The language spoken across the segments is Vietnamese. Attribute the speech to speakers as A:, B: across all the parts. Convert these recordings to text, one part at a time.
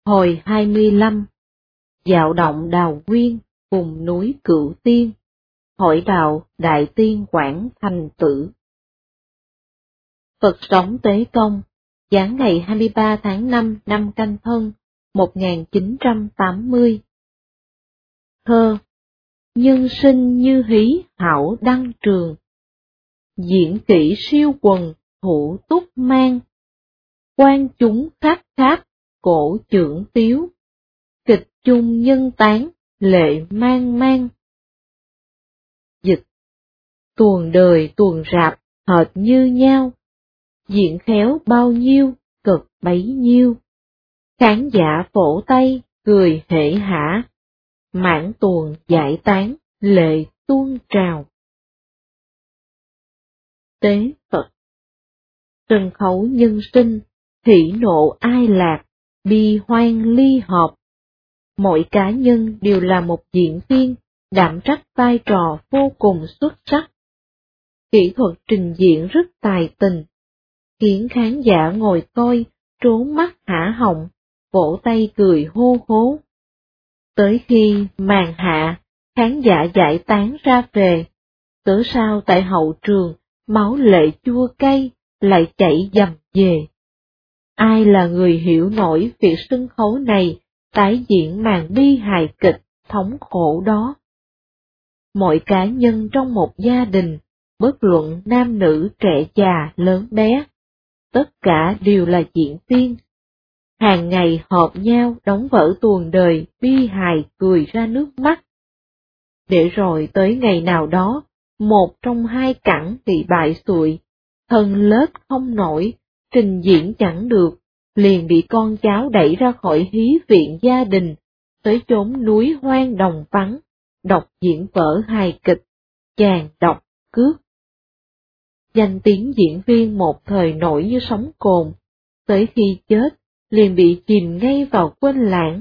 A: Hồi 25. Dạo động Đào Nguyên, vùng núi Cửu Tiên, hỏi đạo Đại Tiên Quảng Thành Tử. Phật sống Tế Công, giáng ngày 23 tháng 5 năm Canh Thân, 1980. Thơ: nhân sinh như hí hảo đăng trường, diễn kỹ siêu quần thủ túc mang, quan chúng khát khát cổ chưởng tiếu, kịch chung nhân tán lệ mang mang. Dịch: tuồng đời tuồng rạp hệt như nhau, diễn khéo bao nhiêu cực bấy nhiêu, khán giả phổ tay cười hể hả, mãn tuồng giải tán lệ tuôn trào. Tế Phật. Sân khấu nhân sinh, hỉ nộ ai lạc, bi hoan ly hợp. Mỗi cá nhân đều là một diễn viên, đảm trách vai trò vô cùng xuất sắc. Kỹ thuật trình diễn rất tài tình, khiến khán giả ngồi coi, trốn mắt hả họng, vỗ tay cười hô hố. Tới khi màn hạ, khán giả giải tán ra về, cớ sao tại hậu trường, máu lệ chua cay, lại chảy dầm về. Ai là người hiểu nổi việc sân khấu này tái diễn màn bi hài kịch thống khổ đó? Mọi cá nhân trong một gia đình, bất luận nam nữ trẻ già lớn bé, tất cả đều là diễn viên. Hàng ngày họp nhau đóng vở tuồng đời bi hài cười ra nước mắt. Để rồi tới ngày nào đó, một trong hai cẳng bị bại xụi, thân lết không nổi, trình diễn chẳng được, liền bị con cháu đẩy ra khỏi hí viện gia đình, tới chốn núi hoang đồng vắng, đọc diễn vở hài kịch, chàng đọc cướp. Danh tiếng diễn viên một thời nổi như sóng cồn, tới khi chết, liền bị chìm ngay vào quên lãng.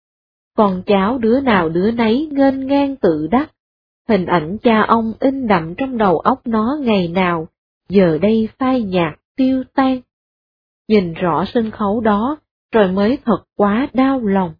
A: Con cháu đứa nào đứa nấy nghênh ngang tự đắc, hình ảnh cha ông in đậm trong đầu óc nó ngày nào, giờ đây phai nhạt tiêu tan. Nhìn rõ sân khấu đó, rồi mới thật quá đau lòng.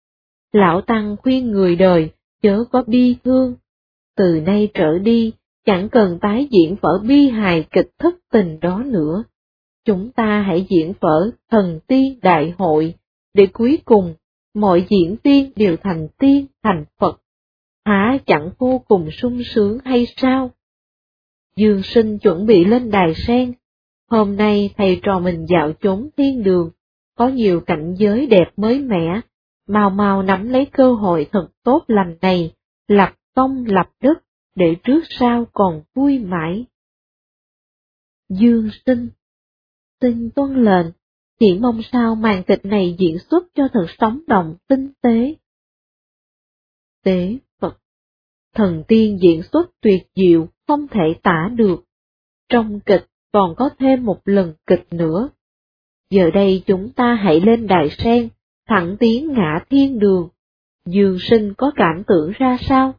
A: Lão Tăng khuyên người đời, chớ có bi thương. Từ nay trở đi, chẳng cần tái diễn vở bi hài kịch thất tình đó nữa. Chúng ta hãy diễn vở thần tiên đại hội, để cuối cùng, mọi diễn viên đều thành tiên thành Phật. Hả chẳng vô cùng sung sướng hay sao? Dương Sinh chuẩn bị lên đài sen. Hôm nay thầy trò mình dạo chốn thiên đường, có nhiều cảnh giới đẹp mới mẻ, mau mau nắm lấy cơ hội thật tốt lành này, lập công lập đức, để trước sau còn vui mãi. Dương Sinh. Xin tuân lệnh, chỉ mong sao màn kịch này diễn xuất cho thật sống động tinh tế. Tế Phật. Thần tiên diễn xuất tuyệt diệu, không thể tả được. Trong kịch còn có thêm một lần kịch nữa. Giờ đây chúng ta hãy lên đài sen, thẳng tiến ngã thiên đường. Dương Sinh có cảm tưởng ra sao?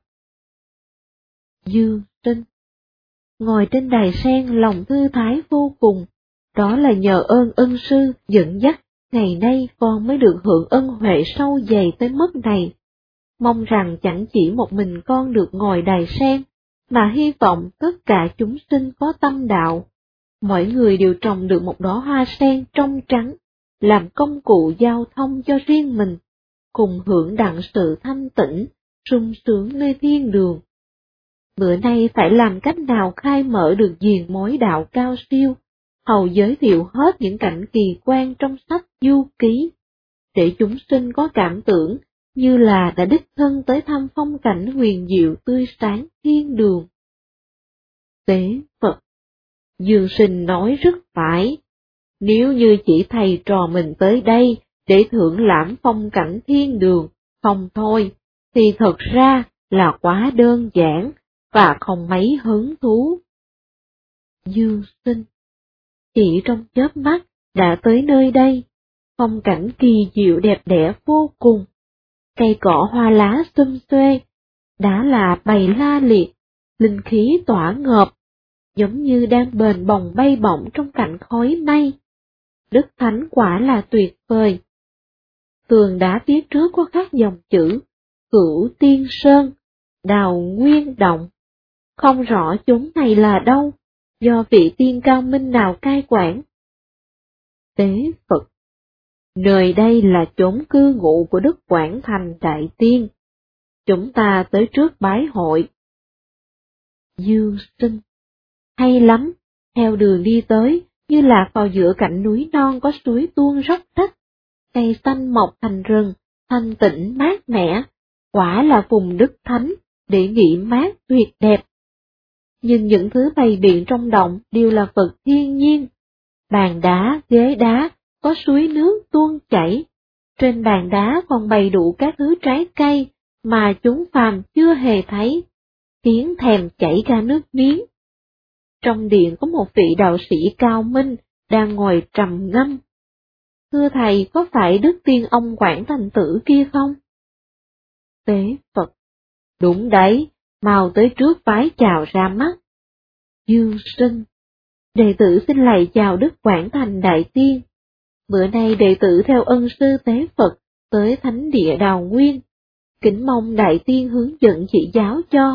A: Dương Sinh. Ngồi trên đài sen lòng thư thái vô cùng, đó là nhờ ơn ân sư dẫn dắt, ngày nay con mới được hưởng ân huệ sâu dày tới mức này. Mong rằng chẳng chỉ một mình con được ngồi đài sen, mà hy vọng tất cả chúng sinh có tâm đạo, mỗi người đều trồng được một đóa hoa sen trong trắng, làm công cụ giao thông cho riêng mình, cùng hưởng đặng sự thanh tịnh, sung sướng nơi thiên đường. Bữa nay phải làm cách nào khai mở được diền mối đạo cao siêu, hầu giới thiệu hết những cảnh kỳ quan trong sách du ký, để chúng sinh có cảm tưởng như là đã đích thân tới thăm phong cảnh huyền diệu tươi sáng thiên đường. Tế Phật. Dương Sinh nói rất phải. Nếu như chỉ thầy trò mình tới đây để thưởng lãm phong cảnh thiên đường, không thôi, thì thật ra là quá đơn giản, và không mấy hứng thú. Dương Sinh. Chỉ trong chớp mắt đã tới nơi đây, phong cảnh kỳ diệu đẹp đẽ vô cùng, cây cỏ hoa lá xum xuê, đã là bày la liệt, linh khí tỏa ngợp, giống như đang bềnh bồng bay bổng trong cảnh khói mây. Đức Thánh quả là tuyệt vời. Tường đá phía trước có khắc dòng chữ Cửu Tiên Sơn, Đào Nguyên Động. Không rõ chốn này là đâu, do vị tiên cao minh nào cai quản. Tế Phật. Nơi đây là chốn cư ngụ của Đức Quảng Thành Đại Tiên. Chúng ta tới trước bái hội. Dương Sinh. Hay lắm, theo đường đi tới, như lạc vào giữa cạnh núi non có suối tuôn róc rách, cây xanh mọc thành rừng, thanh tịnh mát mẻ, quả là vùng đất thánh, để nghỉ mát tuyệt đẹp. Nhưng những thứ bày biện trong động đều là vật thiên nhiên, bàn đá, ghế đá, có suối nước tuôn chảy, trên bàn đá còn bày đủ các thứ trái cây mà chúng phàm chưa hề thấy, khiến thèm chảy ra nước miếng. Trong điện có một vị đạo sĩ cao minh đang ngồi trầm ngâm. Thưa thầy, có phải Đức Tiên ông Quảng Thành Tử kia không? Tế Phật. Đúng đấy, mau tới trước vái chào ra mắt. Dương Sinh. Đệ tử xin lạy chào Đức Quảng Thành Đại Tiên. Bữa nay đệ tử theo ân sư Tế Phật tới thánh địa Đào Nguyên, kính mong Đại Tiên hướng dẫn chỉ giáo cho.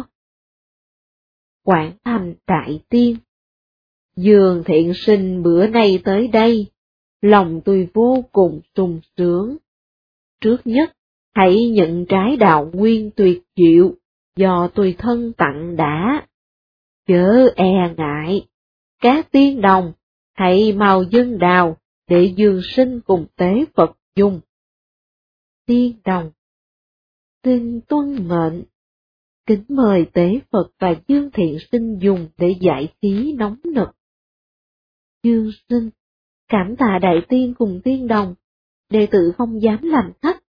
A: Quảng Thành Đại Tiên. Dương thiện sinh bữa nay tới đây, lòng tôi vô cùng sung sướng. Trước nhất, hãy nhận trái đạo nguyên tuyệt diệu, do tôi thân tặng đã. Chớ e ngại, các tiên đồng, hãy mau dâng đào, để Dương sinh cùng Tế Phật dùng. Tiên đồng. Xin tuân mệnh. Kính mời Tế Phật và Dương thiện sinh dùng để giải khí nóng nực. Dương sinh. Cảm tạ Đại Tiên cùng tiên đồng, đệ tử không dám làm thách.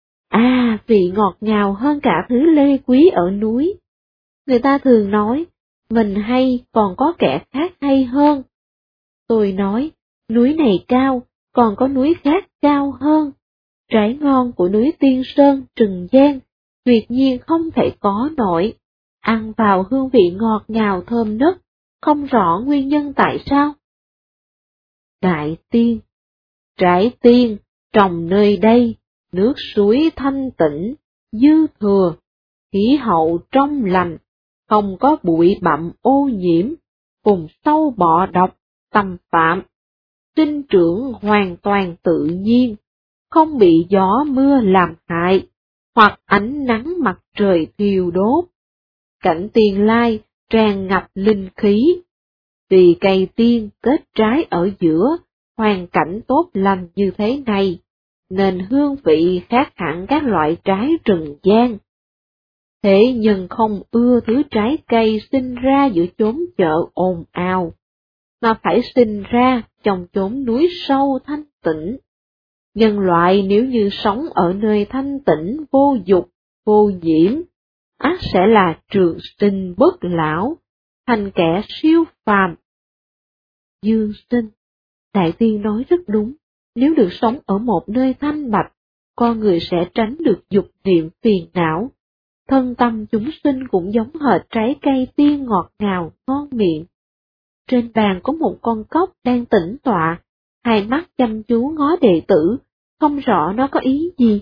A: Vị ngọt ngào hơn cả thứ lê quý ở núi. Người ta thường nói, mình hay còn có kẻ khác hay hơn. Tôi nói, núi này cao, còn có núi khác cao hơn. Trái ngon của núi Tiên Sơn, Trừng Giang, tuyệt nhiên không thể có nổi. Ăn vào hương vị ngọt ngào thơm nức, không rõ nguyên nhân tại sao. Đại Tiên. Trái tiên, trồng nơi đây, nước suối thanh tĩnh, dư thừa, khí hậu trong lành, không có bụi bặm ô nhiễm, cùng sâu bọ độc, tầm phạm, sinh trưởng hoàn toàn tự nhiên, không bị gió mưa làm hại, hoặc ánh nắng mặt trời thiêu đốt. Cảnh tiền lai tràn ngập linh khí, vì cây tiên kết trái ở giữa, hoàn cảnh tốt lành như thế này, nên hương vị khác hẳn các loại trái Trừng Giang. Thế nhưng không ưa thứ trái cây sinh ra giữa chốn chợ ồn ào, mà phải sinh ra trong chốn núi sâu thanh tĩnh. Nhân loại nếu như sống ở nơi thanh tĩnh vô dục, vô nhiễm, ắt sẽ là trường sinh bất lão, thành kẻ siêu phàm. Dương sinh. Đại Tiên nói rất đúng, nếu được sống ở một nơi thanh bạch, con người sẽ tránh được dục niệm phiền não. Thân tâm chúng sinh cũng giống hệt trái cây tiên ngọt ngào, ngon miệng. Trên bàn có một con cóc đang tĩnh tọa, hai mắt chăm chú ngó đệ tử, không rõ nó có ý gì.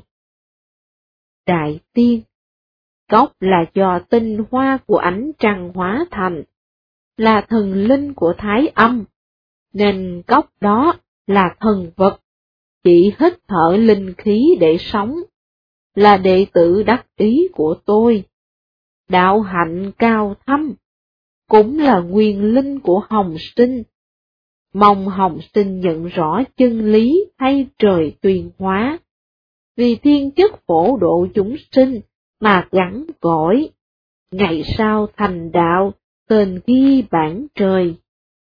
A: Đại Tiên. Cóc là do tinh hoa của ánh trăng hóa thành, là thần linh của Thái Âm, nên cóc đó là thần vật, chỉ hít thở linh khí để sống, là đệ tử đắc ý của tôi. Đạo hạnh cao thâm, cũng là nguyên linh của Hồng Sinh. Mong Hồng Sinh nhận rõ chân lý thay trời tuyền hóa, vì thiên chất phổ độ chúng sinh mà gắn gỏi, ngày sau thành đạo, tên ghi bản trời.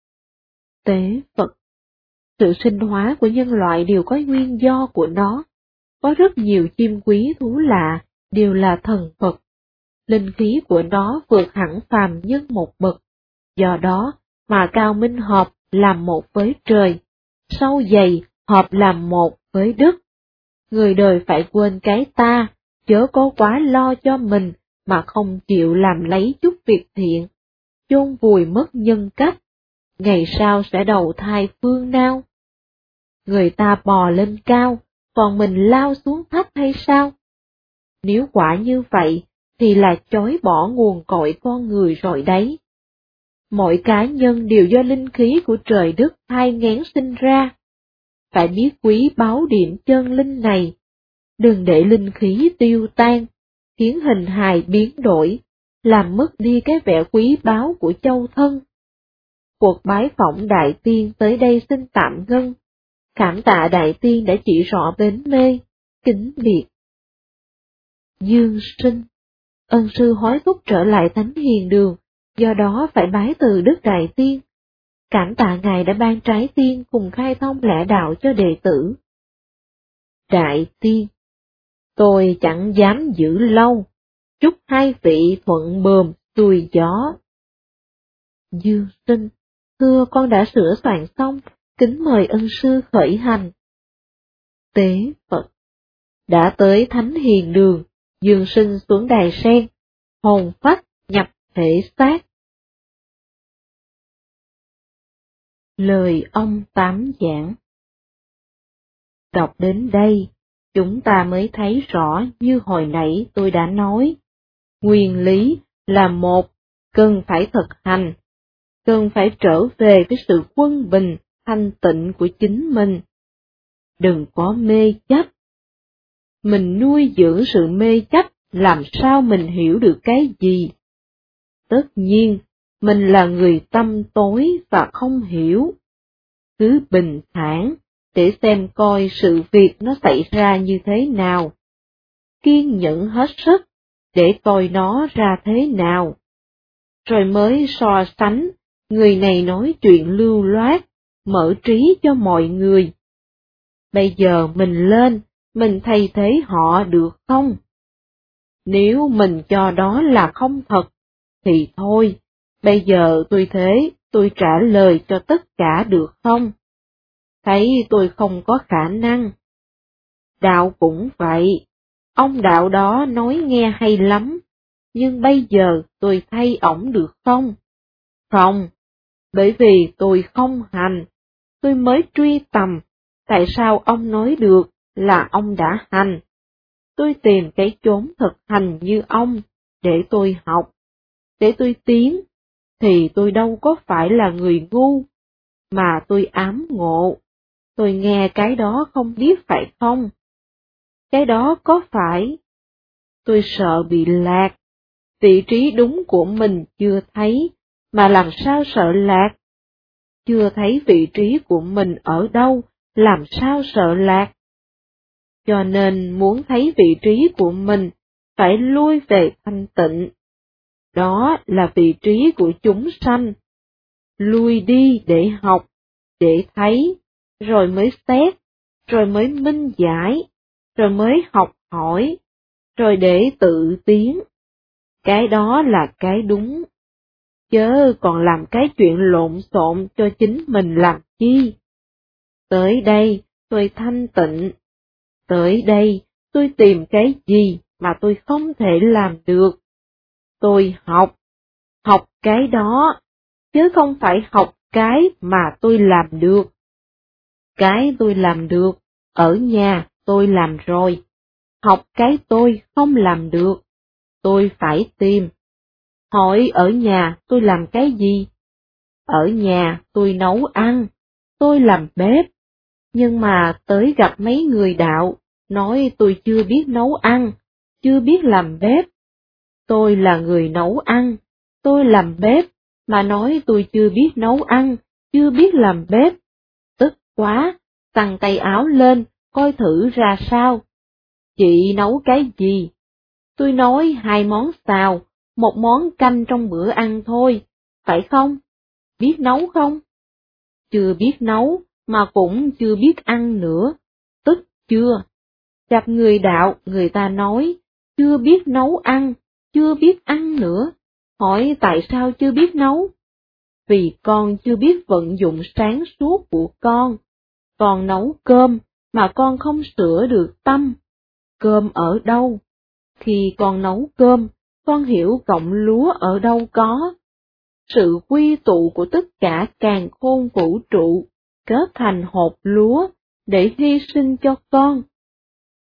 A: Tế Phật. Sự sinh hóa của nhân loại đều có nguyên do của nó, có rất nhiều chim quý thú lạ, đều là thần Phật. Linh khí của nó vượt hẳn phàm nhân một bậc, do đó mà cao minh hợp làm một với trời, sâu dày hợp làm một với đất. Người đời phải quên cái ta, chớ có quá lo cho mình mà không chịu làm lấy chút việc thiện, chôn vùi mất nhân cách, ngày sau sẽ đầu thai phương nào. Người ta bò lên cao, còn mình lao xuống thấp hay sao? Nếu quả như vậy, thì là chối bỏ nguồn cội con người rồi đấy. Mọi cá nhân đều do linh khí của trời đất thai nghén sinh ra. Phải biết quý báu điểm chân linh này, đừng để linh khí tiêu tan, khiến hình hài biến đổi, làm mất đi cái vẻ quý báu của châu thân. Cuộc bái phỏng Đại Tiên tới đây xin tạm ngưng. Cảm tạ Đại Tiên đã chỉ rõ bến mê, kính biệt. Dương Sinh, ân sư hối thúc trở lại Thánh Hiền Đường, do đó phải bái từ Đức Đại Tiên. Cảm tạ Ngài đã ban trái tiên cùng khai thông lẽ đạo cho đệ tử. Đại Tiên, tôi chẳng dám giữ lâu, chúc hai vị thuận buồm xuôi gió. Dương Sinh, thưa con đã sửa soạn xong, kính mời ân sư khởi hành. Tế Phật, đã tới Thánh Hiền Đường, Dương Sinh xuống đài sen, hồn phách nhập thể xác. Lời ông Tám giảng. Đọc đến đây, chúng ta mới thấy rõ như hồi nãy tôi đã nói. Nguyên lý là một, cần phải thực hành, cần phải trở về với sự quân bình, thanh tịnh của chính mình. Đừng có mê chấp. Mình nuôi dưỡng sự mê chấp, làm sao mình hiểu được cái gì? Tất nhiên, mình là người tâm tối và không hiểu. Cứ bình thản, để xem coi sự việc nó xảy ra như thế nào. Kiên nhẫn hết sức, để coi nó ra thế nào. Rồi mới so sánh, người này nói chuyện lưu loát, mở trí cho mọi người. Bây giờ mình lên, mình thay thế họ được không? Nếu mình cho đó là không thật, thì thôi, bây giờ tôi thế, tôi trả lời cho tất cả được không? Thấy tôi không có khả năng. Đạo cũng vậy, ông đạo đó nói nghe hay lắm, nhưng bây giờ tôi thay ổng được không? Không, bởi vì tôi không hành, tôi mới truy tầm, tại sao ông nói được là ông đã hành? Tôi tìm cái chốn thực hành như ông, để tôi học, để tôi tiến, thì tôi đâu có phải là người ngu, mà tôi ám ngộ, tôi nghe cái đó không biết phải không? Cái đó có phải? Tôi sợ bị lạc, vị trí đúng của mình chưa thấy, mà làm sao sợ lạc? Chưa thấy vị trí của mình ở đâu, làm sao sợ lạc? Cho nên muốn thấy vị trí của mình, phải lui về thanh tịnh. Đó là vị trí của chúng sanh. Lui đi để học, để thấy, rồi mới xét, rồi mới minh giải, rồi mới học hỏi, rồi để tự tiến. Cái đó là cái đúng. Chớ còn làm cái chuyện lộn xộn cho chính mình làm chi. Tới đây tôi thanh tịnh. Tới đây tôi tìm cái gì mà tôi không thể làm được. Tôi học cái đó, chứ không phải học cái mà tôi làm được. Cái tôi làm được, ở nhà tôi làm rồi. Học cái tôi không làm được, tôi phải tìm. Hỏi ở nhà tôi làm cái gì? Ở nhà tôi nấu ăn, tôi làm bếp. Nhưng mà tới gặp mấy người đạo, nói tôi chưa biết nấu ăn, chưa biết làm bếp. Tôi là người nấu ăn, tôi làm bếp, mà nói tôi chưa biết nấu ăn, chưa biết làm bếp. Tức quá, xăng tay áo lên, coi thử ra sao. Chị nấu cái gì? Tôi nói 2 món xào, 1 món canh trong bữa ăn thôi, phải không? Biết nấu không? Chưa biết nấu, mà cũng chưa biết ăn nữa, tức chưa? Gặp người đạo, người ta nói, chưa biết nấu ăn, chưa biết ăn nữa, hỏi tại sao chưa biết nấu? Vì con chưa biết vận dụng sáng suốt của con nấu cơm, mà con không sửa được tâm. Cơm ở đâu? Khi con nấu cơm, con hiểu cọng lúa ở đâu có. Sự quy tụ của tất cả càn khôn vũ trụ, kết thành hột lúa, để hy sinh cho con,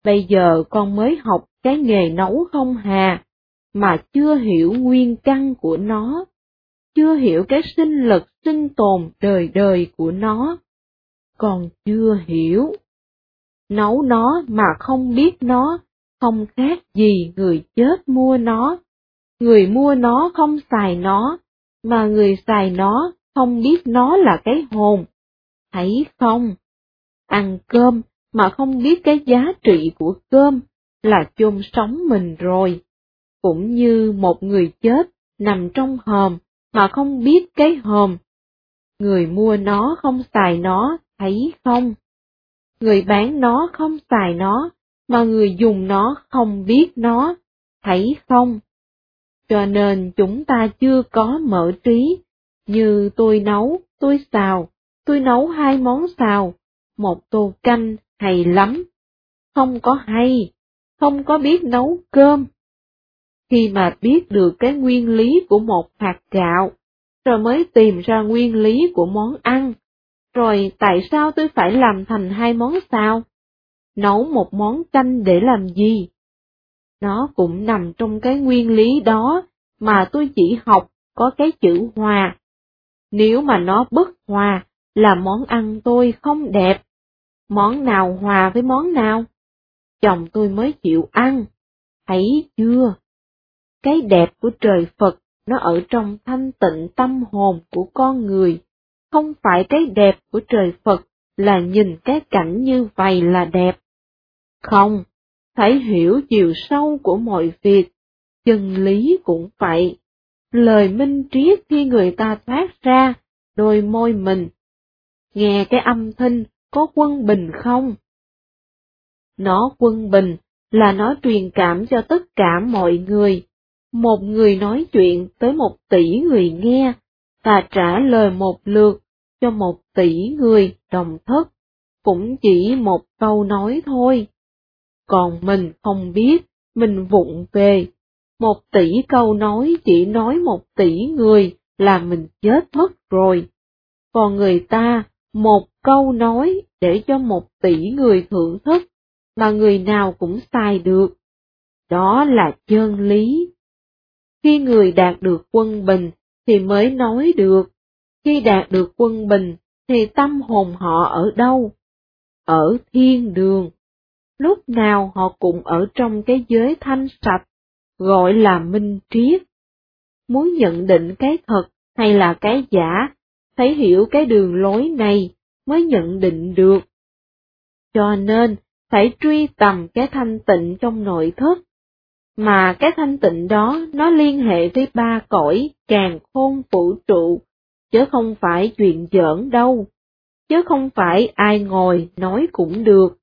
A: Bây giờ con mới học cái nghề nấu không hà, mà chưa hiểu nguyên căn của nó, chưa hiểu cái sinh lực sinh tồn đời đời của nó. Con chưa hiểu. Nấu nó mà không biết nó, không khác gì người chết mua nó. Người mua nó không xài nó, mà người xài nó không biết nó là cái hồn. Thấy không? Ăn cơm mà không biết cái giá trị của cơm là chôn sống mình rồi. Cũng như một người chết nằm trong hòm mà không biết cái hòm. Người mua nó không xài nó, thấy không? Người bán nó không xài nó, mà người dùng nó không biết nó, thấy không? Cho nên chúng ta chưa có mở trí, như tôi nấu, tôi xào, tôi nấu 2 món xào, 1 tô canh hay lắm. Không có hay, không có biết nấu cơm. Khi mà biết được cái nguyên lý của một hạt gạo, rồi mới tìm ra nguyên lý của món ăn. Rồi tại sao tôi phải làm thành 2 món xào? Nấu 1 món canh để làm gì? Nó cũng nằm trong cái nguyên lý đó mà tôi chỉ học có cái chữ hòa. Nếu mà nó bất hòa là món ăn tôi không đẹp. Món nào hòa với món nào? Chồng tôi mới chịu ăn. Thấy chưa? Cái đẹp của trời Phật nó ở trong thanh tịnh tâm hồn của con người. Không phải cái đẹp của trời Phật là nhìn cái cảnh như vậy là đẹp. Không, phải hiểu chiều sâu của mọi việc, chân lý cũng vậy. Lời minh triết khi người ta thoát ra, đôi môi mình. Nghe cái âm thanh có quân bình không? Nó quân bình là nó truyền cảm cho tất cả mọi người. Một người nói chuyện tới 1 tỷ người nghe, và trả lời một lượt cho 1 tỷ người đồng thức, cũng chỉ 1 câu nói thôi. Còn mình không biết, mình vụng về. 1 tỷ câu nói chỉ nói 1 tỷ người là mình chết mất rồi. Còn người ta 1 câu nói để cho 1 tỷ người thưởng thức, mà người nào cũng xài được. Đó là chân lý. Khi người đạt được quân bình thì mới nói được. Khi đạt được quân bình thì tâm hồn họ ở đâu? Ở thiên đường. Lúc nào họ cũng ở trong cái giới thanh sạch, gọi là minh triết. Muốn nhận định cái thật hay là cái giả, phải hiểu cái đường lối này mới nhận định được. Cho nên, phải truy tầm cái thanh tịnh trong nội thức, mà cái thanh tịnh đó nó liên hệ với 3 cõi càn khôn vũ trụ, chứ không phải chuyện giỡn đâu, chứ không phải ai ngồi nói cũng được.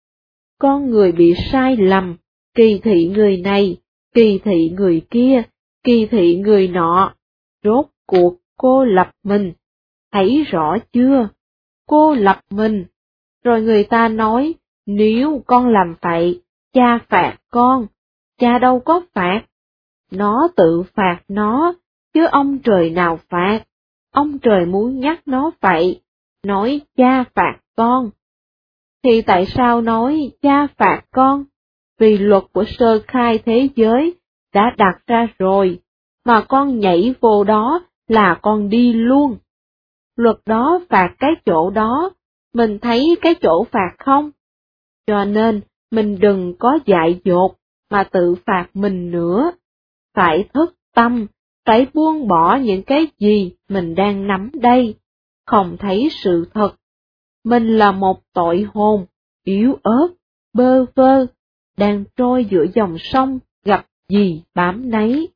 A: Con người bị sai lầm, kỳ thị người này, kỳ thị người kia, kỳ thị người nọ, rốt cuộc cô lập mình, thấy rõ chưa? Cô lập mình. Rồi người ta nói, nếu con làm vậy, cha phạt con. Cha đâu có phạt. Nó tự phạt nó, chứ ông trời nào phạt. Ông trời muốn nhắc nó vậy, nói cha phạt con. Thì tại sao nói cha phạt con? Vì luật của sơ khai thế giới đã đặt ra rồi, mà con nhảy vô đó là con đi luôn. Luật đó phạt cái chỗ đó, mình thấy cái chỗ phạt không? Cho nên, mình đừng có dại dột, mà tự phạt mình nữa. Phải thức tâm, phải buông bỏ những cái gì mình đang nắm đây, không thấy sự thật. Mình là một tội hồn, yếu ớt, bơ vơ, đang trôi giữa dòng sông, gặp gì bám nấy.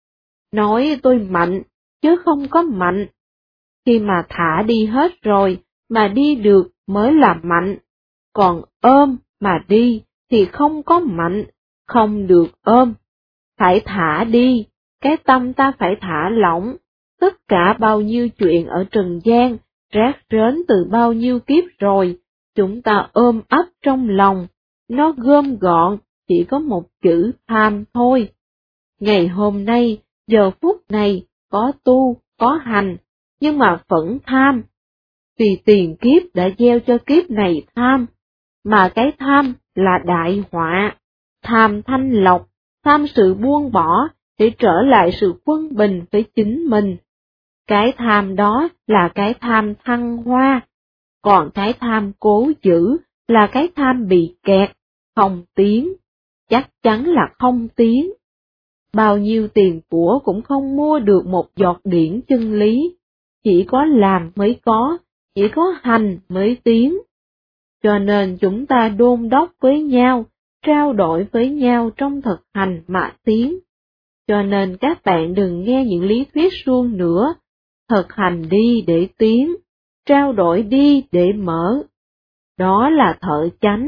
A: Nói tôi mạnh, chứ không có mạnh. Khi mà thả đi hết rồi, mà đi được mới là mạnh. Còn ôm mà đi thì không có mạnh, không được ôm. Phải thả đi, cái tâm ta phải thả lỏng. Tất cả bao nhiêu chuyện ở trần gian, rác rến từ bao nhiêu kiếp rồi, chúng ta ôm ấp trong lòng, nó gom gọn, chỉ có một chữ tham thôi. Ngày hôm nay, giờ phút này, có tu, có hành, nhưng mà vẫn tham. Vì tiền kiếp đã gieo cho kiếp này tham, mà cái tham là đại họa, tham thanh lộc, tham sự buông bỏ để trở lại sự quân bình với chính mình. Cái tham đó là cái tham thăng hoa, còn cái tham cố giữ là cái tham bị kẹt, không tiến, chắc chắn là không tiến. Bao nhiêu tiền của cũng không mua được một giọt điển chân lý, chỉ có làm mới có, chỉ có hành mới tiến. Cho nên chúng ta đôn đốc với nhau, trao đổi với nhau trong thực hành mà tiến. Cho nên các bạn đừng nghe những lý thuyết suông nữa, thực hành đi để tiến, trao đổi đi để mở. Đó là thợ chánh.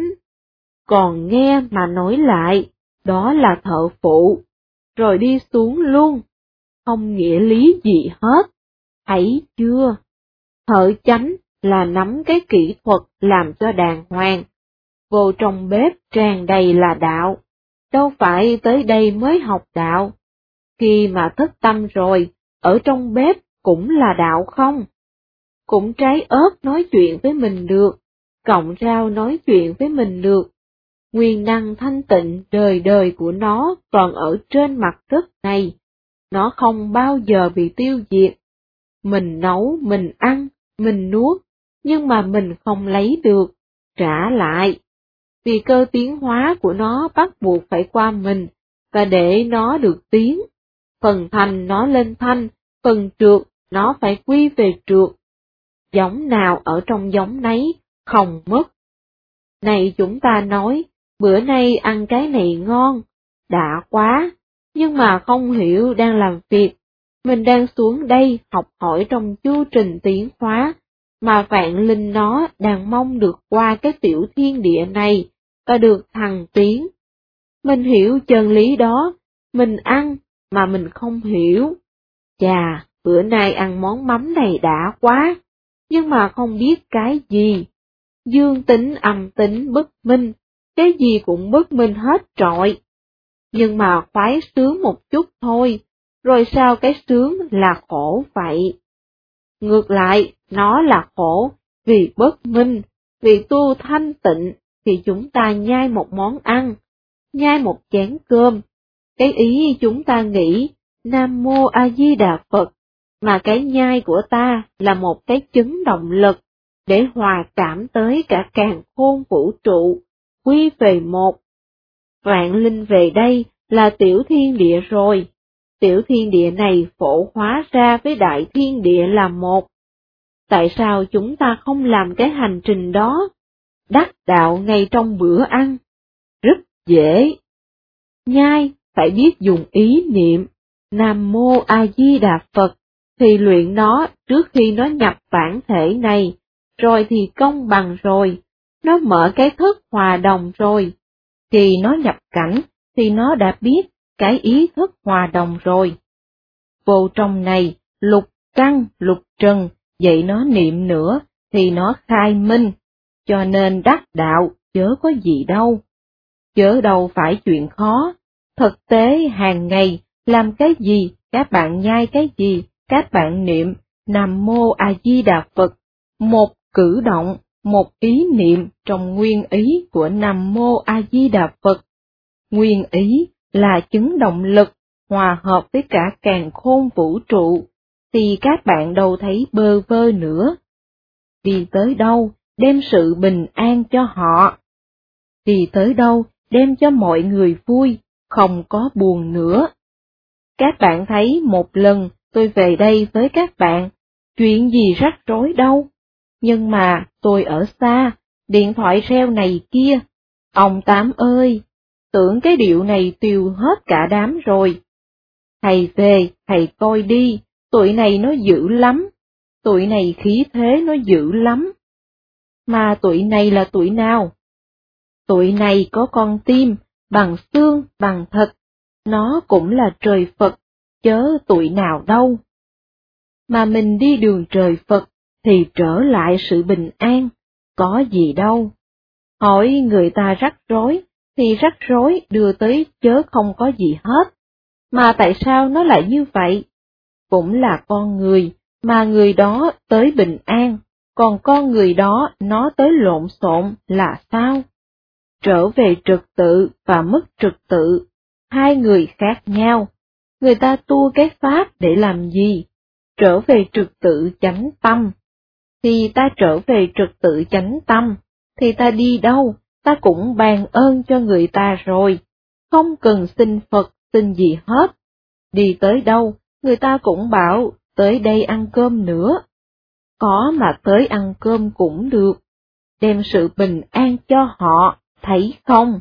A: Còn nghe mà nói lại, đó là thợ phụ, rồi đi xuống luôn, không nghĩa lý gì hết, thấy chưa? Thợ chánh là nắm cái kỹ thuật làm cho đàng hoàng, vô trong bếp tràn đầy là đạo, đâu phải tới đây mới học đạo. Khi mà thức tâm rồi, ở trong bếp cũng là đạo không? Cũng trái ớt nói chuyện với mình được, cọng rau nói chuyện với mình được. Nguyên năng thanh tịnh đời đời của nó còn ở trên mặt đất này, nó không bao giờ bị tiêu diệt. Mình nấu, mình ăn, mình nuốt, nhưng mà mình không lấy được, trả lại. Vì cơ tiến hóa của nó bắt buộc phải qua mình, và để nó được tiến, phần thành nó lên thanh, phần trượt nó phải quy về trượt. Giống nào ở trong giống nấy, không mất. Này chúng ta nói, bữa nay ăn cái này ngon, đã quá, nhưng mà không hiểu đang làm việc. Mình đang xuống đây học hỏi trong chu trình tiến hóa, mà vạn linh nó đang mong được qua cái tiểu thiên địa này, và được thăng tiến. Mình hiểu chân lý đó, mình ăn, mà mình không hiểu. Chà, bữa nay ăn món mắm này đã quá, nhưng mà không biết cái gì. Dương tính âm tính bất minh, cái gì cũng bất minh hết trọi. Nhưng mà khoái sướng một chút thôi, rồi sao cái sướng là khổ vậy? Ngược lại, nó là khổ, vì bất minh, vì tu thanh tịnh, thì chúng ta nhai một món ăn, nhai một chén cơm. Cái ý chúng ta nghĩ, Nam Mô A Di Đà Phật, mà cái nhai của ta là một cái chứng động lực, để hòa cảm tới cả càn khôn vũ trụ, quy về một. Vạn linh về đây là tiểu thiên địa rồi, tiểu thiên địa này phổ hóa ra với đại thiên địa là một. Tại sao chúng ta không làm cái hành trình đó? Đắc đạo ngay trong bữa ăn. Rất dễ. Nhai phải biết dùng ý niệm Nam Mô A Di Đà Phật, thì luyện nó trước khi nó nhập bản thể này, rồi thì công bằng rồi, nó mở cái thức hòa đồng rồi. Khi nó nhập cảnh thì nó đã biết cái ý thức hòa đồng rồi. Vô trong này, lục căn, lục trần, vậy nó niệm nữa thì nó khai minh, cho nên đắc đạo chớ có gì đâu. Chớ đâu phải chuyện khó, thực tế hàng ngày làm cái gì, các bạn nhai cái gì, các bạn niệm Nam Mô A Di Đà Phật, một cử động, một ý niệm trong nguyên ý của Nam Mô A Di Đà Phật. Nguyên ý là chứng động lực, hòa hợp với cả càn khôn vũ trụ, thì các bạn đâu thấy bơ vơ nữa. Đi tới đâu, đem sự bình an cho họ. Đi tới đâu, đem cho mọi người vui, không có buồn nữa. Các bạn thấy một lần tôi về đây với các bạn, chuyện gì rắc rối đâu. Nhưng mà tôi ở xa, điện thoại reo này kia. Ông Tám ơi, tưởng cái điệu này tiêu hết cả đám rồi. Thầy về, thầy coi đi, tụi này nó dữ lắm, tụi này khí thế nó dữ lắm. Mà tụi này là tụi nào? Tụi này có con tim, bằng xương, bằng thịt, nó cũng là trời Phật, chớ tụi nào đâu. Mà mình đi đường trời Phật, thì trở lại sự bình an, có gì đâu. Hỏi người ta rắc rối, thì rắc rối đưa tới chớ không có gì hết. Mà tại sao nó lại như vậy? Cũng là con người, mà người đó tới bình an, còn con người đó nó tới lộn xộn là sao? Trở về trật tự và mất trật tự, hai người khác nhau. Người ta tu cái pháp để làm gì? Trở về trật tự chánh tâm. Thì ta trở về trật tự chánh tâm, thì ta đi đâu, ta cũng ban ơn cho người ta rồi, không cần xin Phật, xin gì hết. Đi tới đâu, người ta cũng bảo, tới đây ăn cơm nữa. Có mà tới ăn cơm cũng được, đem sự bình an cho họ, thấy không?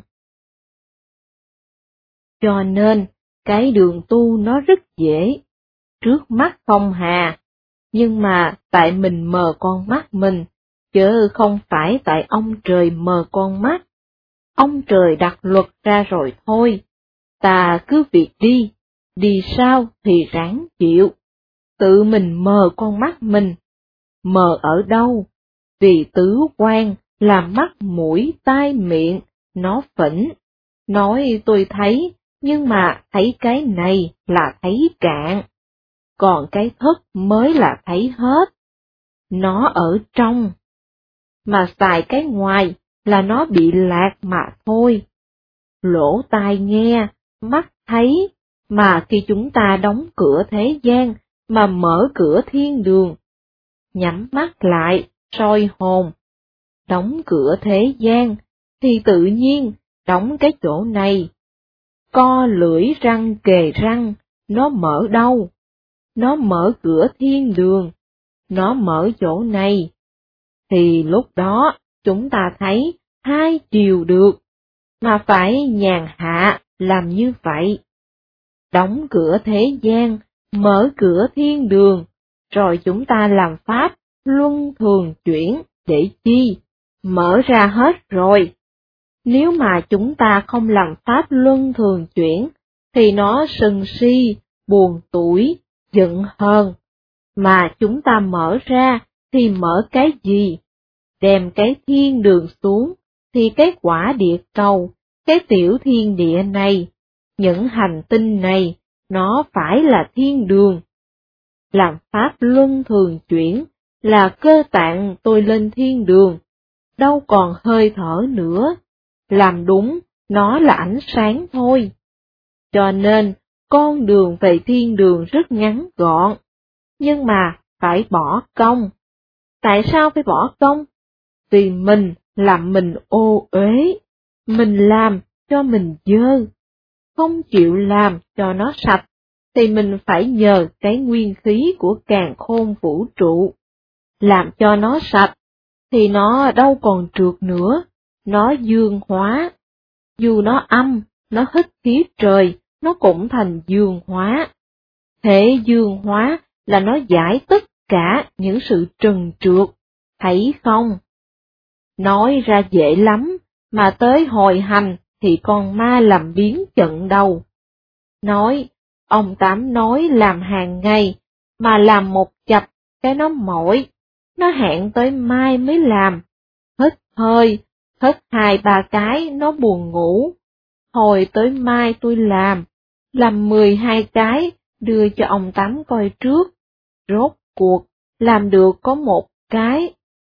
A: Cho nên, cái đường tu nó rất dễ, trước mắt không hà, nhưng mà tại mình mờ con mắt mình, chứ không phải tại ông trời mờ con mắt. Ông trời đặt luật ra rồi thôi, ta cứ việc đi, đi sao thì ráng chịu. Tự mình mờ con mắt mình, mờ ở đâu? Vì tứ quan là mắt mũi tai miệng, nó phỉnh. Nói tôi thấy, nhưng mà thấy cái này là thấy cạn, còn cái thức mới là thấy hết. Nó ở trong, mà xài cái ngoài là nó bị lạc mà thôi. Lỗ tai nghe, mắt thấy, mà khi chúng ta đóng cửa thế gian, mà mở cửa thiên đường, nhắm mắt lại, soi hồn, đóng cửa thế gian, thì tự nhiên, đóng cái chỗ này. Co lưỡi răng kề răng, nó mở đâu? Nó mở cửa thiên đường, nó mở chỗ này. Thì lúc đó, chúng ta thấy hai chiều được, mà phải nhàn hạ làm như vậy. Đóng cửa thế gian, mở cửa thiên đường, rồi chúng ta làm pháp luân thường chuyển để chi? Mở ra hết rồi. Nếu mà chúng ta không làm pháp luân thường chuyển, thì nó sân si, buồn tủi, giận hờn. Mà chúng ta mở ra, thì mở cái gì? Đem cái thiên đường xuống, thì cái quả địa cầu, cái tiểu thiên địa này, những hành tinh này, nó phải là thiên đường. Làm pháp luân thường chuyển, là cơ tạng tôi lên thiên đường, đâu còn hơi thở nữa. Làm đúng, nó là ánh sáng thôi. Cho nên, con đường về thiên đường rất ngắn gọn, nhưng mà phải bỏ công. Tại sao phải bỏ công? Vì mình làm mình ô uế, mình làm cho mình dơ, không chịu làm cho nó sạch, thì mình phải nhờ cái nguyên khí của càn khôn vũ trụ. Làm cho nó sạch, thì nó đâu còn trượt nữa, nó dương hóa. Dù nó âm, nó hít khí trời, nó cũng thành dương hóa. Thể dương hóa là nó giải tất cả những sự trần trượt, thấy không? Nói ra dễ lắm, mà tới hồi hành thì con ma làm biến trận đầu. Nói, ông Tám nói làm hàng ngày, mà làm một chập cái nó mỏi, nó hẹn tới mai mới làm. Hít hơi, hít 2-3 cái nó buồn ngủ. Hồi tới mai tôi làm 12 cái, đưa cho ông Tám coi trước. Rốt cuộc, làm được có một cái.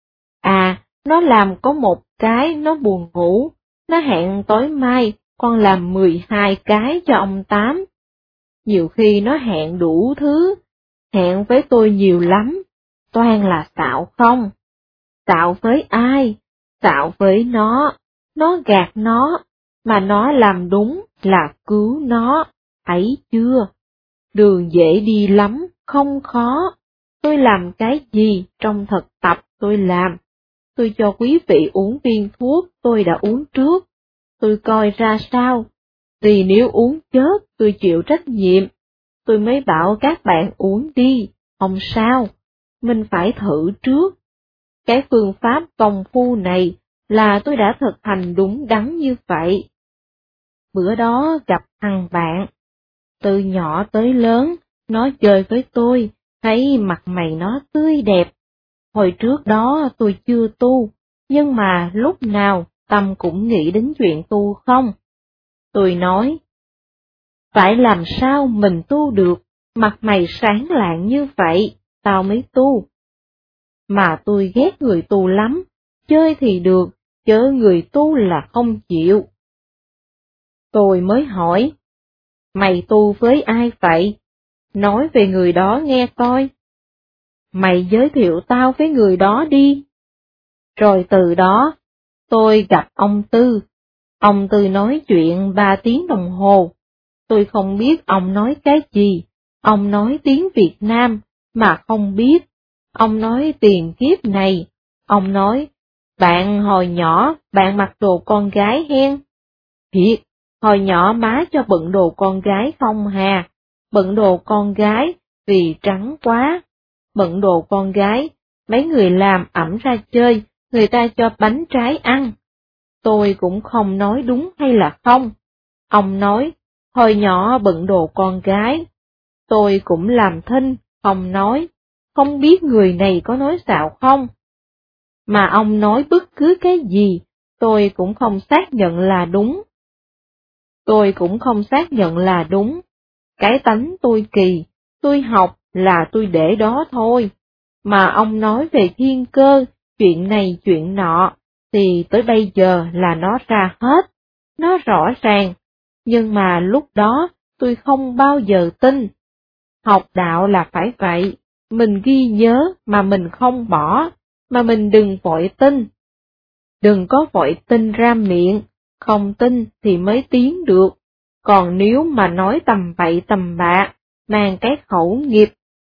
A: À, nó làm có một cái, nó buồn ngủ, nó hẹn tối mai, con làm 12 cái cho ông Tám. Nhiều khi nó hẹn đủ thứ, hẹn với tôi nhiều lắm, toàn là xạo không. Xạo với ai? Xạo với nó gạt nó, mà nó làm đúng là cứu nó, thấy chưa? Đường dễ đi lắm, không khó. Tôi làm cái gì trong thực tập tôi làm. Tôi cho quý vị uống viên thuốc tôi đã uống trước. Tôi coi ra sao? Vì nếu uống chết tôi chịu trách nhiệm. Tôi mới bảo các bạn uống đi, không sao. Mình phải thử trước. Cái phương pháp công phu này là tôi đã thực hành đúng đắn như vậy. Bữa đó gặp thằng bạn, từ nhỏ tới lớn, nó chơi với tôi, thấy mặt mày nó tươi đẹp. Hồi trước đó tôi chưa tu, nhưng mà lúc nào tâm cũng nghĩ đến chuyện tu không. Tôi nói, phải làm sao mình tu được, mặt mày sáng lạng như vậy, tao mới tu. Mà tôi ghét người tu lắm, chơi thì được, chớ người tu là không chịu. Tôi mới hỏi, mày tu với ai vậy? Nói về người đó nghe coi. Mày giới thiệu tao với người đó đi. Rồi từ đó, tôi gặp ông Tư. Ông Tư nói chuyện 3 tiếng đồng hồ. Tôi không biết ông nói cái gì. Ông nói tiếng Việt Nam, mà không biết. Ông nói tiền kiếp này. Ông nói, bạn hồi nhỏ, bạn mặc đồ con gái hen. Thiệt, hồi nhỏ má cho bận đồ con gái không hà. Bận đồ con gái, vì trắng quá. Bận đồ con gái, mấy người làm ẵm ra chơi, người ta cho bánh trái ăn. Tôi cũng không nói đúng hay là không. Ông nói, hồi nhỏ bận đồ con gái. Tôi cũng làm thinh, không nói, không biết người này có nói xạo không. Mà ông nói bất cứ cái gì, tôi cũng không xác nhận là đúng. Cái tánh tôi kỳ, tôi học là tôi để đó thôi. Mà ông nói về thiên cơ, chuyện này chuyện nọ, thì tới bây giờ là nó ra hết, nó rõ ràng. Nhưng mà lúc đó tôi không bao giờ tin. Học đạo là phải vậy, mình ghi nhớ mà mình không bỏ, mà mình đừng vội tin. Đừng có vội tin ra miệng, không tin thì mới tiến được. Còn nếu mà nói tầm bậy tầm bạ, mang cái khẩu nghiệp.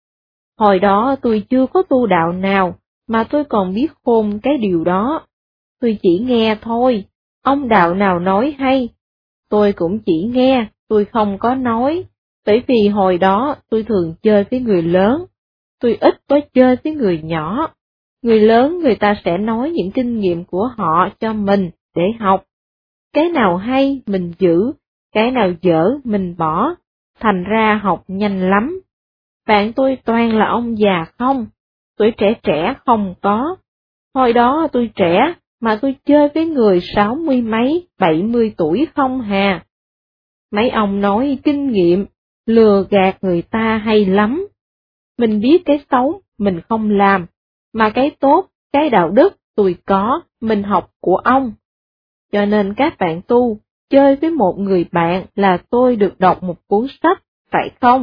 A: Hồi đó tôi chưa có tu đạo nào, mà tôi còn biết khôn cái điều đó. Tôi chỉ nghe thôi, ông đạo nào nói hay. Tôi cũng chỉ nghe, tôi không có nói, bởi vì hồi đó tôi thường chơi với người lớn, tôi ít có chơi với người nhỏ. Người lớn người ta sẽ nói những kinh nghiệm của họ cho mình để học. Cái nào hay mình giữ, cái nào dở mình bỏ, thành ra học nhanh lắm. Bạn tôi toàn là ông già không, tuổi trẻ trẻ không có. Hồi đó tôi trẻ, mà tôi chơi với người 60 mấy, 70 tuổi không hà. Mấy ông nói kinh nghiệm, lừa gạt người ta hay lắm. Mình biết cái xấu, mình không làm, mà cái tốt, cái đạo đức tôi có, mình học của ông. Cho nên các bạn tu, chơi với một người bạn là tôi được đọc một cuốn sách, phải không?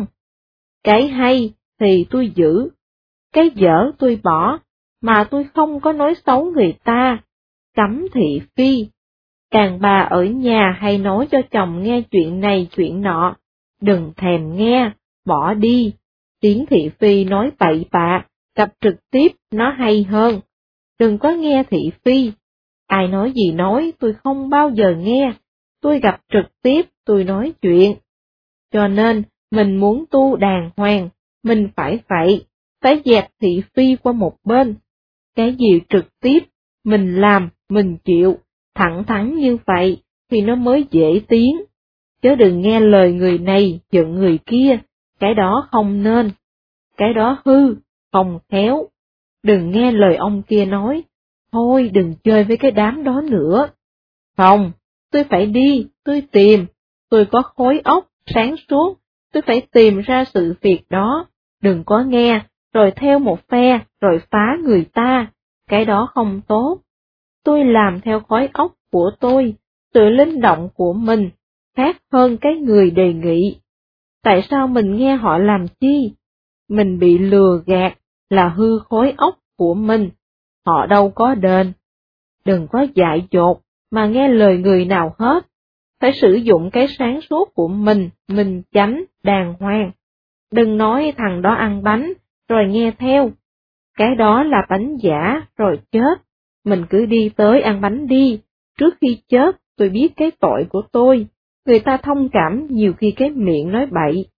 A: Cái hay thì tôi giữ, cái dở tôi bỏ, mà tôi không có nói xấu người ta, cấm thị phi. Đàn bà ở nhà hay nói cho chồng nghe chuyện này chuyện nọ, đừng thèm nghe, bỏ đi. Tiếng thị phi nói bậy bạ, gặp trực tiếp nó hay hơn. Đừng có nghe thị phi. Ai nói gì nói tôi không bao giờ nghe, tôi gặp trực tiếp tôi nói chuyện. Cho nên, mình muốn tu đàng hoàng, mình phải vậy, phải dẹp thị phi qua một bên. Cái gì trực tiếp, mình làm, mình chịu, thẳng thắn như vậy, thì nó mới dễ tiến. Chứ đừng nghe lời người này, giận người kia, cái đó không nên. Cái đó hư, không khéo. Đừng nghe lời ông kia nói, thôi đừng chơi với cái đám đó nữa. Không, tôi phải đi, tôi tìm, tôi có khối óc, sáng suốt, tôi phải tìm ra sự việc đó, đừng có nghe, rồi theo một phe, rồi phá người ta, cái đó không tốt. Tôi làm theo khối óc của tôi, sự linh động của mình, khác hơn cái người đề nghị. Tại sao mình nghe họ làm chi? Mình bị lừa gạt, là hư khối óc của mình, họ đâu có đền. Đừng có dại dột, mà nghe lời người nào hết. Phải sử dụng cái sáng suốt của mình chánh, đàng hoàng. Đừng nói thằng đó ăn bánh, rồi nghe theo. Cái đó là bánh giả, rồi chết. Mình cứ đi tới ăn bánh đi, trước khi chết tôi biết cái tội của tôi. Người ta thông cảm nhiều khi cái miệng nói bậy,